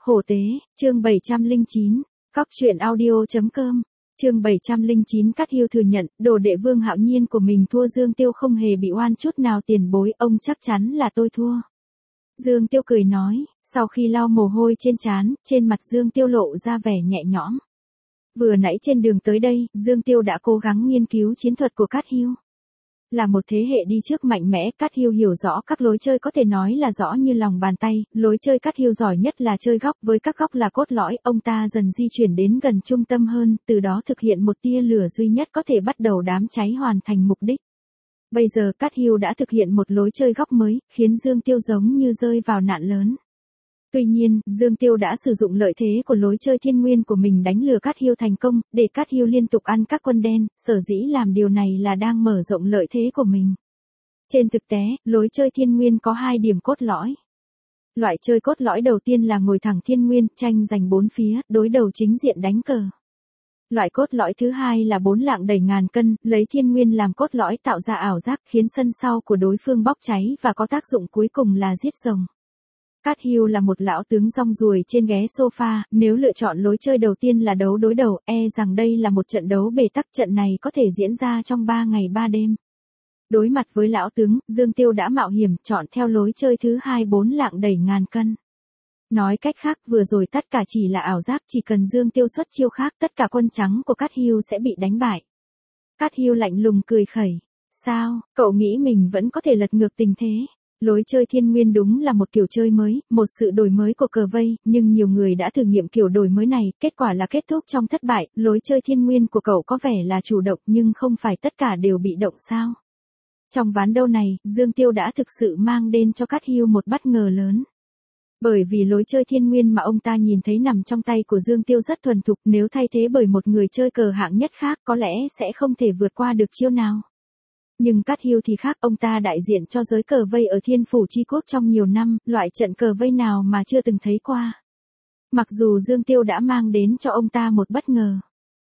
Hổ tế, chương 709, Cóc truyện audio.com, chương 709. Cát Hiêu thừa nhận, đồ đệ Vương Hạo Nhiên của mình thua Dương Tiêu không hề bị oan chút nào tiền bối, ông chắc chắn là tôi thua. Dương Tiêu cười nói, sau khi lau mồ hôi trên trán, trên mặt Dương Tiêu lộ ra vẻ nhẹ nhõm. Vừa nãy trên đường tới đây, Dương Tiêu đã cố gắng nghiên cứu chiến thuật của Cát Hiêu. Là một thế hệ đi trước mạnh mẽ, Cát Hiêu hiểu rõ các lối chơi có thể nói là rõ như lòng bàn tay, lối chơi Cát Hiêu giỏi nhất là chơi góc, với các góc là cốt lõi, ông ta dần di chuyển đến gần trung tâm hơn, từ đó thực hiện một tia lửa duy nhất có thể bắt đầu đám cháy hoàn thành mục đích. Bây giờ Cát Hiêu đã thực hiện một lối chơi góc mới, khiến Dương Tiêu giống như rơi vào nạn lớn. Tuy nhiên, Dương Tiêu đã sử dụng lợi thế của lối chơi thiên nguyên của mình đánh lừa Cát Hiêu thành công, để Cát Hiêu liên tục ăn các quân đen, sở dĩ làm điều này là đang mở rộng lợi thế của mình. Trên thực tế, lối chơi thiên nguyên có hai điểm cốt lõi. Loại chơi cốt lõi đầu tiên là ngồi thẳng thiên nguyên, tranh giành bốn phía, đối đầu chính diện đánh cờ. Loại cốt lõi thứ hai là bốn lạng đẩy ngàn cân, lấy thiên nguyên làm cốt lõi tạo ra ảo giác khiến sân sau của đối phương bốc cháy và có tác dụng cuối cùng là giết rồng. Cát Hiêu là một lão tướng rong ruổi trên ghế sofa, nếu lựa chọn lối chơi đầu tiên là đấu đối đầu, rằng đây là một trận đấu bế tắc, trận này có thể diễn ra trong 3 ngày 3 đêm. Đối mặt với lão tướng, Dương Tiêu đã mạo hiểm chọn theo lối chơi thứ hai 4 lạng đẩy ngàn cân. Nói cách khác, vừa rồi tất cả chỉ là ảo giác, chỉ cần Dương Tiêu xuất chiêu khác tất cả quân trắng của Cát Hiêu sẽ bị đánh bại. Cát Hiêu lạnh lùng cười khẩy. Sao, cậu nghĩ mình vẫn có thể lật ngược tình thế? Lối chơi thiên nguyên đúng là một kiểu chơi mới, một sự đổi mới của cờ vây, nhưng nhiều người đã thử nghiệm kiểu đổi mới này, kết quả là kết thúc trong thất bại. Lối chơi thiên nguyên của cậu có vẻ là chủ động nhưng không phải tất cả đều bị động sao? Trong ván đấu này, Dương Tiêu đã thực sự mang đến cho Cát Hiêu một bất ngờ lớn. Bởi vì lối chơi thiên nguyên mà ông ta nhìn thấy nằm trong tay của Dương Tiêu rất thuần thục, nếu thay thế bởi một người chơi cờ hạng nhất khác có lẽ sẽ không thể vượt qua được chiêu nào. Nhưng Cát Hiêu thì khác, ông ta đại diện cho giới cờ vây ở Thiên Phủ Chi Quốc trong nhiều năm, loại trận cờ vây nào mà chưa từng thấy qua. Mặc dù Dương Tiêu đã mang đến cho ông ta một bất ngờ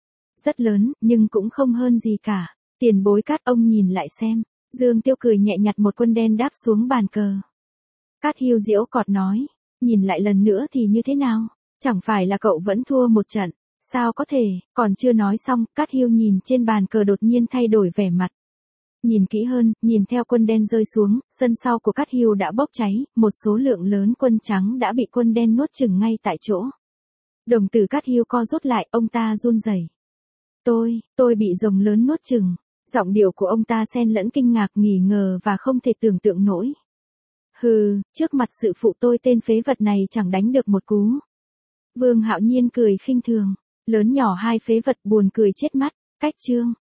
rất lớn, nhưng cũng không hơn gì cả. Tiền bối Cát, ông nhìn lại xem. Dương Tiêu cười nhẹ nhặt một quân đen đáp xuống bàn cờ. Cát Hiêu giễu cợt nói, nhìn lại lần nữa thì như thế nào? Chẳng phải là cậu vẫn thua một trận? Sao có thể? Còn chưa nói xong, Cát Hiêu nhìn trên bàn cờ đột nhiên thay đổi vẻ mặt. Nhìn kỹ hơn, nhìn theo quân đen rơi xuống, sân sau của Cát Hiêu đã bốc cháy, một số lượng lớn quân trắng đã bị quân đen nuốt chửng ngay tại chỗ. Đồng tử Cát Hiêu co rút lại, ông ta run rẩy. Tôi bị rồng lớn nuốt chửng. Giọng điệu của ông ta xen lẫn kinh ngạc, nghi ngờ và không thể tưởng tượng nổi. Hừ, trước mặt sự phụ tôi tên phế vật này chẳng đánh được một cú. Vương Hạo Nhiên cười khinh thường, lớn nhỏ hai phế vật buồn cười chết mắt, cách chương.